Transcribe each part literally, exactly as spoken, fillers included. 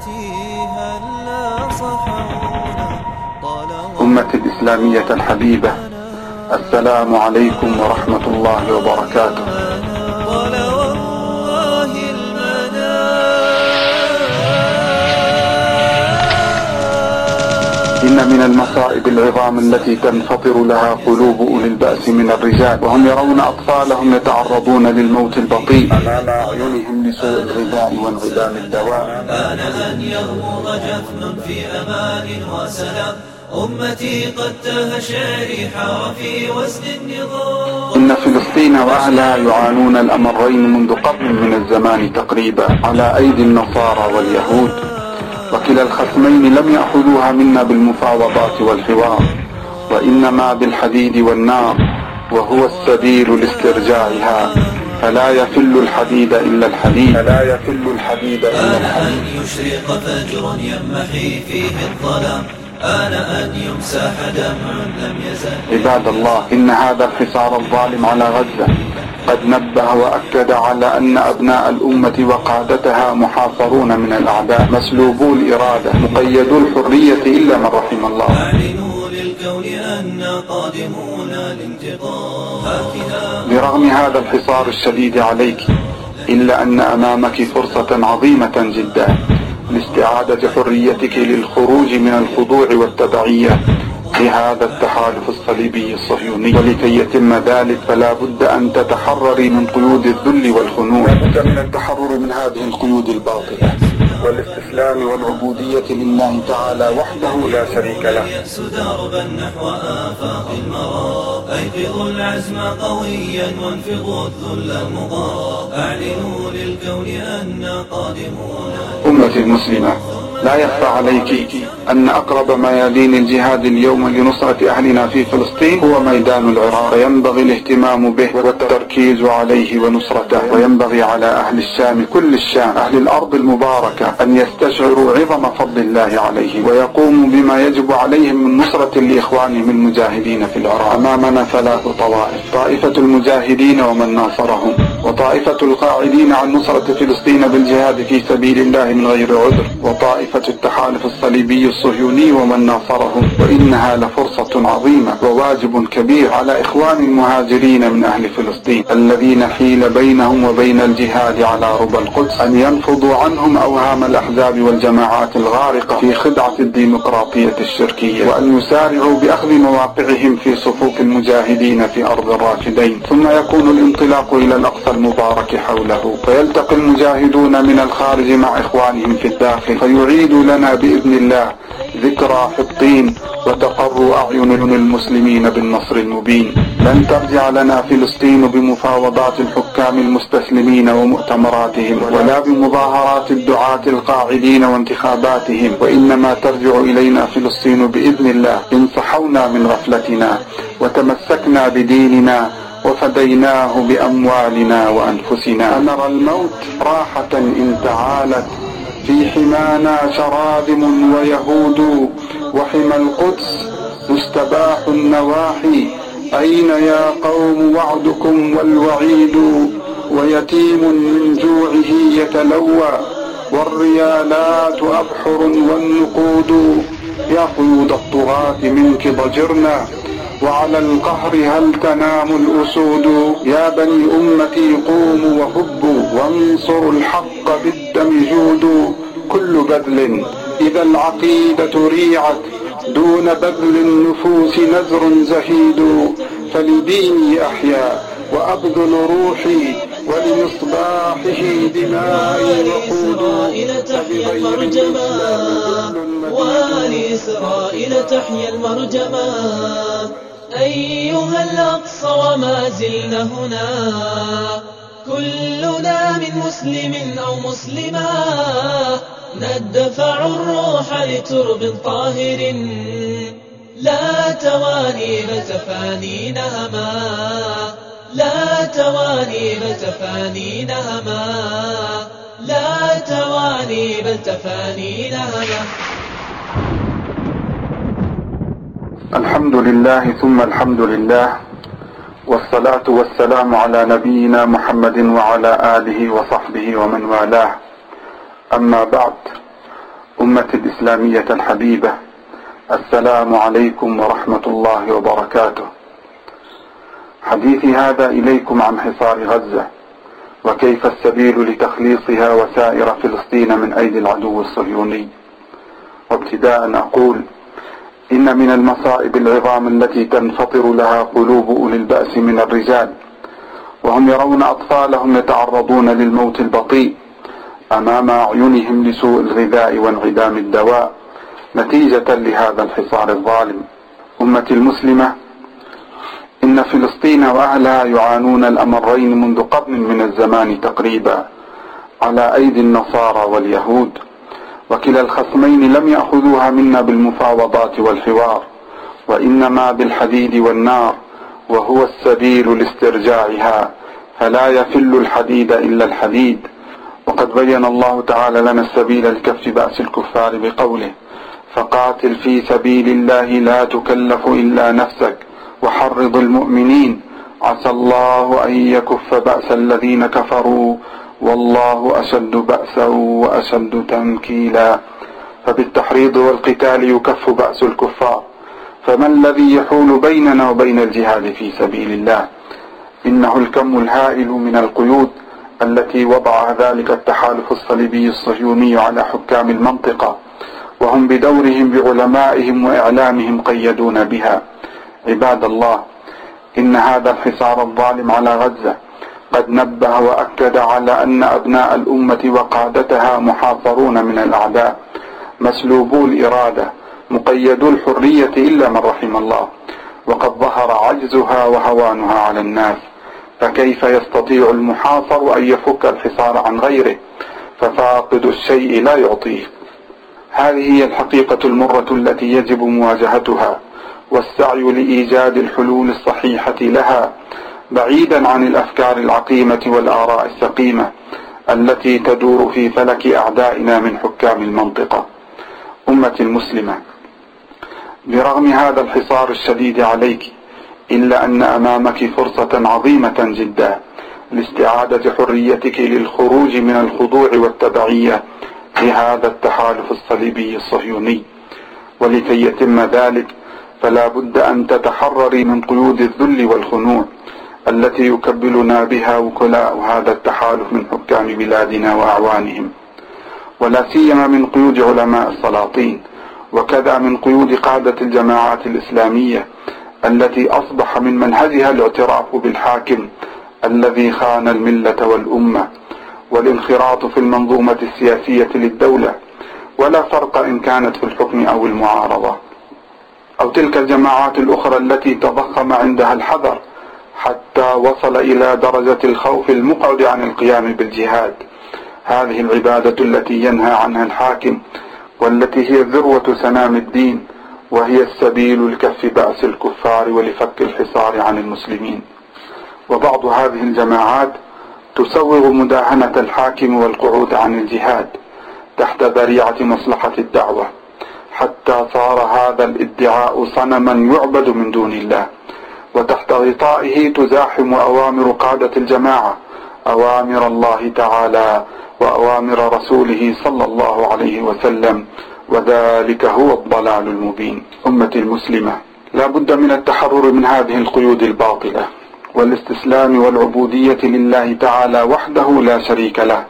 أمتي الإسلامية الحبيبة، السلام عليكم ورحمة الله وبركاته. إن من المصائب العظام التي تنفطر لها قلوب أولي البأس من الرجال، وهم يرون أطفالهم يتعرضون للموت البطيء أمام أعينهم لسوء الغذاء وانعدام الدواء. آن أن يغمض جفن في أمان وسلام، أمتي قد تاه شعري حار في وزن النظام. إن فلسطين وأهلها يعانون الأمرين منذ قرن من الزمان تقريبا على أيدي النصارى واليهود، وكلا الخصمين لم يأخذوها منا بالمفاوضات والحوار، وإنما بالحديد والنار، وهو السبيل لاسترجاعها. فلا يفل الحديد إلا الحديد فلا يفل الحديد إلا الحديد. آن أن يشرق فجر يمحي فيه الظلام، آن أن يمسح دمع لم يزل. عباد الله، إن هذا الحصار الظالم على غزة قد نبه وأكد على أن أبناء الأمة وقادتها محاصرون من الأعداء، مسلوبو الإرادة، مقيدو الحرية إلا من رحم الله. أعلنوا للكون أننا قادمون لانتقام. برغم هذا الحصار الشديد عليك، إلا أن أمامك فرصة عظيمة جدا لاستعادة حريتك للخروج من الخضوع والتبعية لهذا التحالف الصليبي الصهيوني، ولكي يتم ذلك فلا بد أن تتحرري من قيود الذل والخنوع، لا بد من التحرر من هذه القيود الباطلة والاستسلام والعبودية لله تعالى وحده لا شريك له. دربا نحو آفاق المرى، أيقظوا العزم قويا وانفضوا الذل المضار، أعلنوا للكون أننا قادمون. أمتي المسلمة، لا يخفى عليك أن أقرب ميادين الجهاد اليوم لنصرة أهلنا في فلسطين هو ميدان العراق، وينبغي الاهتمام به والتركيز عليه ونصرته. وينبغي على أهل الشام، كل الشام، أهل الأرض المباركة، أن يستشعروا عظم فضل الله عليهم ويقوموا بما يجب عليهم من نصرة لإخوانهم المجاهدين في العراق. أمامنا ثلاث طوائف: طائفة المجاهدين ومن ناصرهم، وطائفة القاعدين عن نصرة فلسطين بالجهاد في سبيل الله من غير عذر، وطائفة التحالف الصليبي الصهيوني ومن ناصرهم. وإنها لفرصة عظيمة وواجب كبير على إخوان المهاجرين من أهل فلسطين الذين حيل بينهم وبين الجهاد على ربى القدس أن ينفضوا عنهم أوهام الأحزاب والجماعات الغارقة في خدعة الديمقراطية الشركية، وأن يسارعوا بأخذ مواقعهم في صفوف المجاهدين في أرض الرافدين. ثم يكون الانطلاق إلى الأقصى المبارك حوله، فيلتقي المجاهدون من الخارج مع إخوانهم في الداخل، فيعيدوا لنا بإذن الله ذكرى حطين وتقر أعين المسلمين بالنصر المبين. لن ترجع لنا فلسطين بمفاوضات الحكام المستسلمين ومؤتمراتهم، ولا بمظاهرات الدعاة القاعدين وانتخاباتهم، وإنما ترجع إلينا فلسطين بإذن الله إن صحونا من غفلتنا وتمسكنا بديننا وفديناه بأموالنا وأنفسنا. نرى الموت راحة إن تعالت، في حمانا شراذم ويهود، وحمى القدس مستباح النواحي. أين يا قوم وعدكم والوعيد؟ ويتيم من جوعه يتلوى، والريالات أبحر والنقود. يا قيود الطغاة منك ضجرنا، وعلى القهر هل تنام الأسود؟ يا بني أمتي قوموا وهبوا، وانصروا الحق بالدم جودوا. كل بذل إذا العقيدة ريعت، دون بذل النفوس نزر زهيد. فلديني أحيا وأبذل روحي، ولمصباحه دمائي وقود. تحيا المرجما، ولإسرائيل تحيا المرجما. أيها الأقصى وما زلنا هنا، كلنا من مسلم أو مسلمة، ندفع الروح لترب طاهر، لا تواني بل تفاني نهما، لا تواني بل تفاني نهما، لا تواني بل تفاني نهما. الحمد لله ثم الحمد لله، والصلاة والسلام على نبينا محمد وعلى آله وصحبه ومن والاه. أما بعد، أمة الإسلامية الحبيبة، السلام عليكم ورحمة الله وبركاته. حديثي هذا إليكم عن حصار غزة وكيف السبيل لتخليصها وسائر فلسطين من أيدي العدو الصهيوني. وابتداء أقول إن من المصائب العظام التي تنفطر لها قلوب أولي البأس من الرجال، وهم يرون أطفالهم يتعرضون للموت البطيء أمام أعينهم لسوء الغذاء وانعدام الدواء نتيجة لهذا الحصار الظالم. أمة المسلمة، إن فلسطين وأهلها يعانون الأمرين منذ قرن من الزمان تقريبا على أيدي النصارى واليهود، وكلا الخصمين لم يأخذوها منا بالمفاوضات والحوار، وإنما بالحديد والنار، وهو السبيل لاسترجاعها، فلا يفل الحديد إلا الحديد. وقد بين الله تعالى لنا السبيل لكف بأس الكفار بقوله: فقاتل في سبيل الله لا تكلف إلا نفسك وحرض المؤمنين عسى الله أن يكف بأس الذين كفروا والله أشد بأسا وأشد تنكيلا. فبالتحريض والقتال يكف بأس الكفار، فما الذي يحول بيننا وبين الجهاد في سبيل الله؟ إنه الكم الهائل من القيود التي وضع ذلك التحالف الصليبي الصهيوني على حكام المنطقة، وهم بدورهم بعلمائهم وإعلامهم قيدون بها. عباد الله، إن هذا الحصار الظالم على غزة قد نبه وأكد على أن أبناء الأمة وقادتها محاصرون من الأعداء، مسلوبو الإرادة، مقيدو الحرية إلا من رحم الله، وقد ظهر عجزها وهوانها على الناس. فكيف يستطيع المحاصر أن يفك الحصار عن غيره؟ ففاقد الشيء لا يعطيه. هذه هي الحقيقة المرة التي يجب مواجهتها والسعي لإيجاد الحلول الصحيحة لها، بعيدا عن الأفكار العقيمة والآراء السقيمة التي تدور في فلك أعدائنا من حكام المنطقة. أمة المسلمة، برغم هذا الحصار الشديد عليك، إلا أن أمامك فرصة عظيمة جدا لاستعادة حريتك للخروج من الخضوع والتبعية لهذا التحالف الصليبي الصهيوني. ولكي يتم ذلك فلا بد أن تتحرري من قيود الذل والخنوع التي يكبلنا بها وكلاء هذا التحالف من حكام بلادنا وأعوانهم، ولا سيما من قيود علماء السلاطين، وكذا من قيود قادة الجماعات الإسلامية التي أصبح من منهجها الاعتراف بالحاكم الذي خان الملة والأمة والانخراط في المنظومة السياسية للدولة، ولا فرق إن كانت في الحكم أو المعارضة، أو تلك الجماعات الأخرى التي تضخم عندها الحذر حتى وصل إلى درجة الخوف المقعد عن القيام بالجهاد، هذه العبادة التي ينهى عنها الحاكم، والتي هي ذروة سنام الدين، وهي السبيل لكف بأس الكفار ولفك الحصار عن المسلمين. وبعض هذه الجماعات تسوغ مداهنة الحاكم والقعود عن الجهاد تحت ذريعة مصلحة الدعوة، حتى صار هذا الادعاء صنما يعبد من دون الله، وتحت غطائه تزاحم أوامر قادة الجماعة أوامر الله تعالى وأوامر رسوله صلى الله عليه وسلم، وذلك هو الضلال المبين. أمة المسلمة، لا بد من التحرر من هذه القيود الباطلة والاستسلام والعبودية لله تعالى وحده لا شريك له،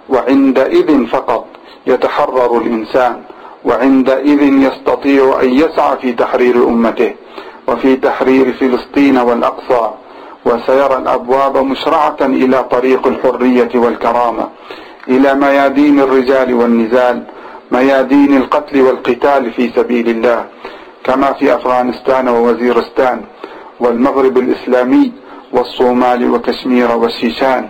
وعندئذ فقط يتحرر الإنسان، وعندئذ يستطيع أن يسعى في تحرير أمته وفي تحرير فلسطين والأقصى، وسيرى الأبواب مشرعة إلى طريق الحرية والكرامة، إلى ميادين الرجال والنزال، ميادين القتل والقتال في سبيل الله، كما في أفغانستان ووزيرستان والمغرب الإسلامي والصومال وكشمير والشيشان،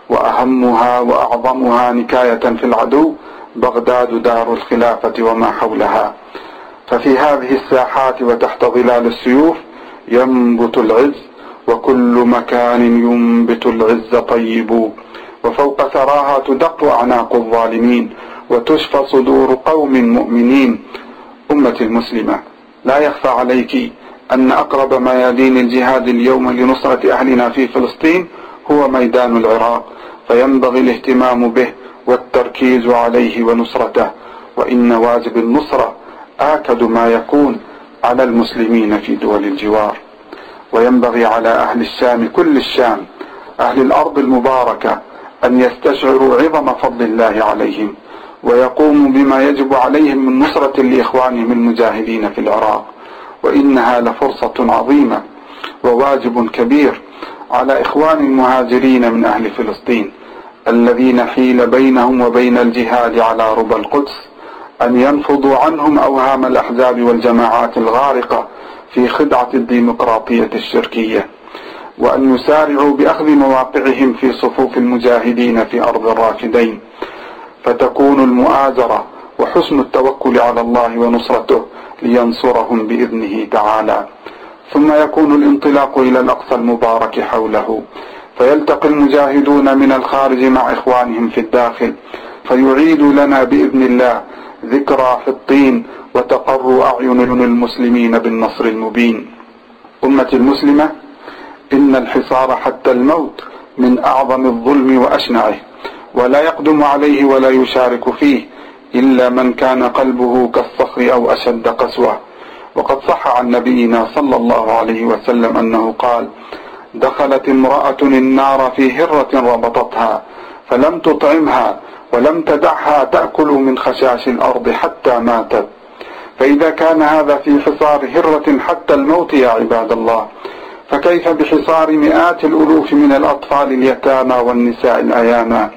وأهمها وأعظمها نكاية في العدو بغداد دار الخلافة وما حولها. ففي هذه الساحات وتحت ظلال السيوف ينبت العز، وكل مكان ينبت العز طيب، وفوق ثراها تدق أعناق الظالمين وتشفى صدور قوم مؤمنين. أمة المسلمة، لا يخفى عليك أن أقرب ميادين الجهاد اليوم لنصرة أهلنا في فلسطين هو ميدان العراق، فينبغي الاهتمام به والتركيز عليه ونصرته، وإن واجب النصرة آكد ما يكون على المسلمين في دول الجوار. وينبغي على أهل الشام كل الشام أهل الأرض المباركة أن يستشعروا عظم فضل الله عليهم، ويقوموا بما يجب عليهم من نصرة لإخوانهم المجاهدين في العراق. وإنها لفرصة عظيمة وواجب كبير على إخوان المهاجرين من أهل فلسطين الذين حيل بينهم وبين الجهاد على ربى القدس أن ينفضوا عنهم أوهام الأحزاب والجماعات الغارقة في خدعة الديمقراطية الشركية، وأن يسارعوا بأخذ مواقعهم في صفوف المجاهدين في أرض الرافدين، فتكون المؤازرة وحسن التوكل على الله ونصرته لينصرهم بإذنه تعالى. ثم يكون الانطلاق إلى الأقصى المبارك حوله، فيلتقي المجاهدون من الخارج مع إخوانهم في الداخل، فيعيدوا لنا بإذن الله ذكرى حطين وتقر أعين المسلمين بالنصر المبين. أمة المسلمة، إن الحصار حتى الموت من أعظم الظلم وأشنعه، ولا يقدم عليه ولا يشارك فيه إلا من كان قلبه كالصخر أو أشد قسوة. وقد صح عن نبينا صلى الله عليه وسلم أنه قال: دخلت امرأة النار في هرة ربطتها فلم تطعمها ولم تدعها تأكل من خشاش الأرض حتى ماتت. فإذا كان هذا في حصار هرة حتى الموت يا عباد الله، فكيف بحصار مئات الألوف من الأطفال اليتامى والنساء الأيامى؟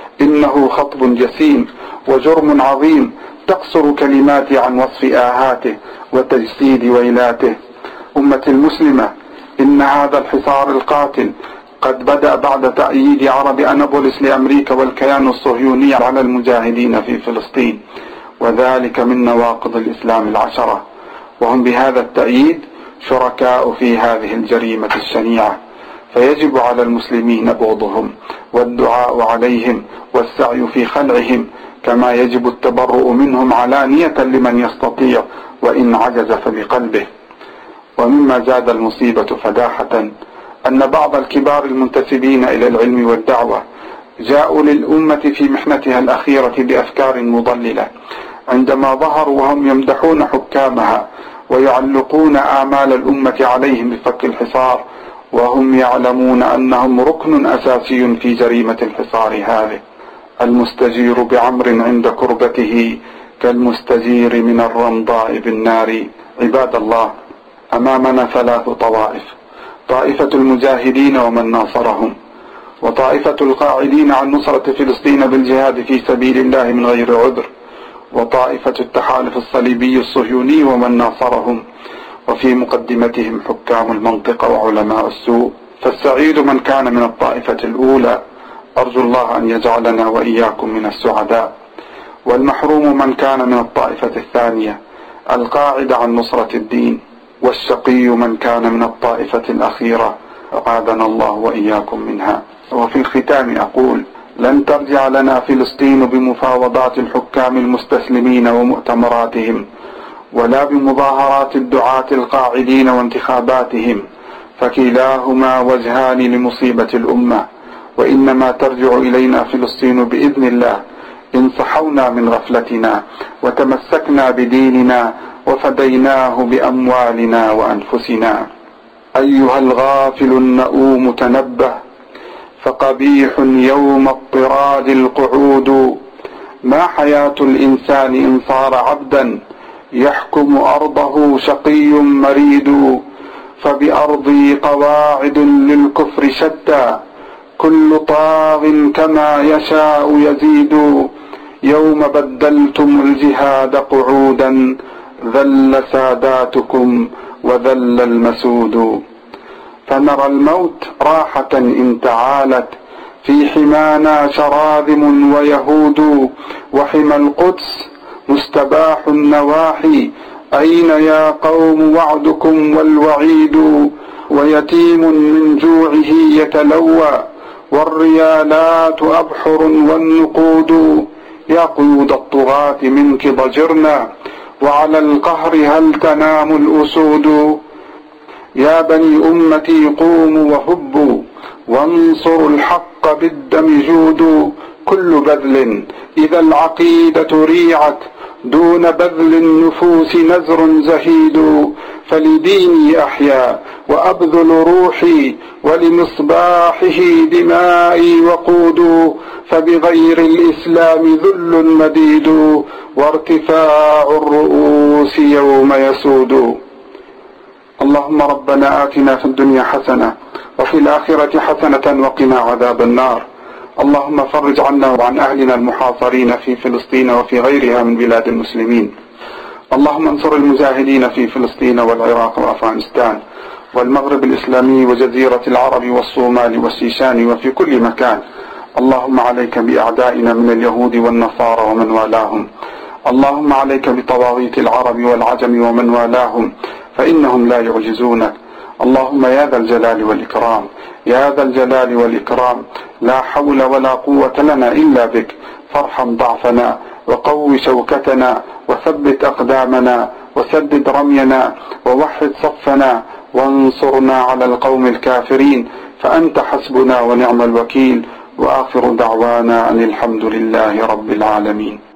إنه خطب جسيم وجرم عظيم تقصر كلماتي عن وصف آهاته وتجسيد ويلاته. أمة المسلمة، إن هذا الحصار القاتل قد بدأ بعد تأييد عرب أنابوليس لأمريكا والكيان الصهيوني على المجاهدين في فلسطين، وذلك من نواقض الإسلام العشرة، وهم بهذا التأييد شركاء في هذه الجريمة الشنيعة. فيجب على المسلمين بغضهم والدعاء عليهم والسعي في خلعهم، كما يجب التبرؤ منهم علانية لمن يستطيع، وإن عجز فبقلبه. ومما زاد المصيبة فداحة أن بعض الكبار المنتسبين إلى العلم والدعوة جاءوا للأمة في محنتها الأخيرة بأفكار مضللة، عندما ظهروا وهم يمدحون حكامها ويعلقون آمال الأمة عليهم بفك الحصار، وهم يعلمون أنهم ركن أساسي في جريمة الحصار هذه. المستجير بعمر عند كربته كالمستجير من الرمضاء بالنار. عباد الله، أمامنا ثلاث طوائف: طائفة المجاهدين ومن ناصرهم، وطائفة القاعدين عن نصرة فلسطين بالجهاد في سبيل الله من غير عذر، وطائفة التحالف الصليبي الصهيوني ومن ناصرهم، وفي مقدمتهم حكام المنطقة وعلماء السوء. فالسعيد من كان من الطائفة الأولى، أرجو الله أن يجعلنا وإياكم من السعداء، والمحروم من كان من الطائفة الثانية القاعد عن نصرة الدين، والشقي من كان من الطائفة الأخيرة، أعاذنا الله وإياكم منها. وفي الختام أقول: لن ترجع لنا فلسطين بمفاوضات الحكام المستسلمين ومؤتمراتهم، ولا بمظاهرات الدعاة القاعدين وانتخاباتهم، فكلاهما وجهان لمصيبة الأمة. وإنما ترجع إلينا فلسطين بإذن الله إن صحونا من غفلتنا وتمسكنا بديننا وفديناه بأموالنا وأنفسنا. أيها الغافل النؤوم تنبه، فقبيح يوم اضطراد القعود. ما حياة الإنسان إن صار عبدا يحكم أرضه شقي مريد. فبأرضي قواعد للكفر شتى، كل طاغ كما يشاء يزيد. يوم بدلتم الجهاد قعودا، ذل ساداتكم وذل المسود. فنرى الموت راحة إن تعالت، في حمانا شراذم ويهود. وحمى القدس مستباح النواحي، أين يا قوم وعدكم والوعيد. ويتيم من جوعه يتلوى، والريالات أبحر والنقود. يا قيود الطغاة منك ضجرنا، وعلى القهر هل تنام الأسود. يا بني أمتي قوموا وهبوا، وانصروا الحق بالدم جودوا. كل بذل إذا العقيدة ريعت، دون بذل النفوس نزر زهيد، فلديني أحيا وأبذل روحي، ولمصباحه دمائي وقود، فبغير الإسلام ذل مديد، وارتفاع الرؤوس يوم يسود. اللهم ربنا آتنا في الدنيا حسنة وفي الآخرة حسنة وقنا عذاب النار. اللهم فرج عنا وعن أهلنا المحاصرين في فلسطين وفي غيرها من بلاد المسلمين. اللهم انصر المجاهدين في فلسطين والعراق وأفغانستان والمغرب الإسلامي وجزيرة العرب والصومال والشيشان وفي كل مكان. اللهم عليك بأعدائنا من اليهود والنصارى ومن والاهم. اللهم عليك بطواغيت العرب والعجم ومن والاهم، فإنهم لا يعجزونك. اللهم يا ذا الجلال والإكرام، يا ذا الجلال والإكرام، لا حول ولا قوة لنا إلا بك، فارحم ضعفنا وقو شوكتنا وثبت أقدامنا وسدد رمينا ووحد صفنا وانصرنا على القوم الكافرين، فأنت حسبنا ونعم الوكيل. وآخر دعوانا أن الحمد لله رب العالمين.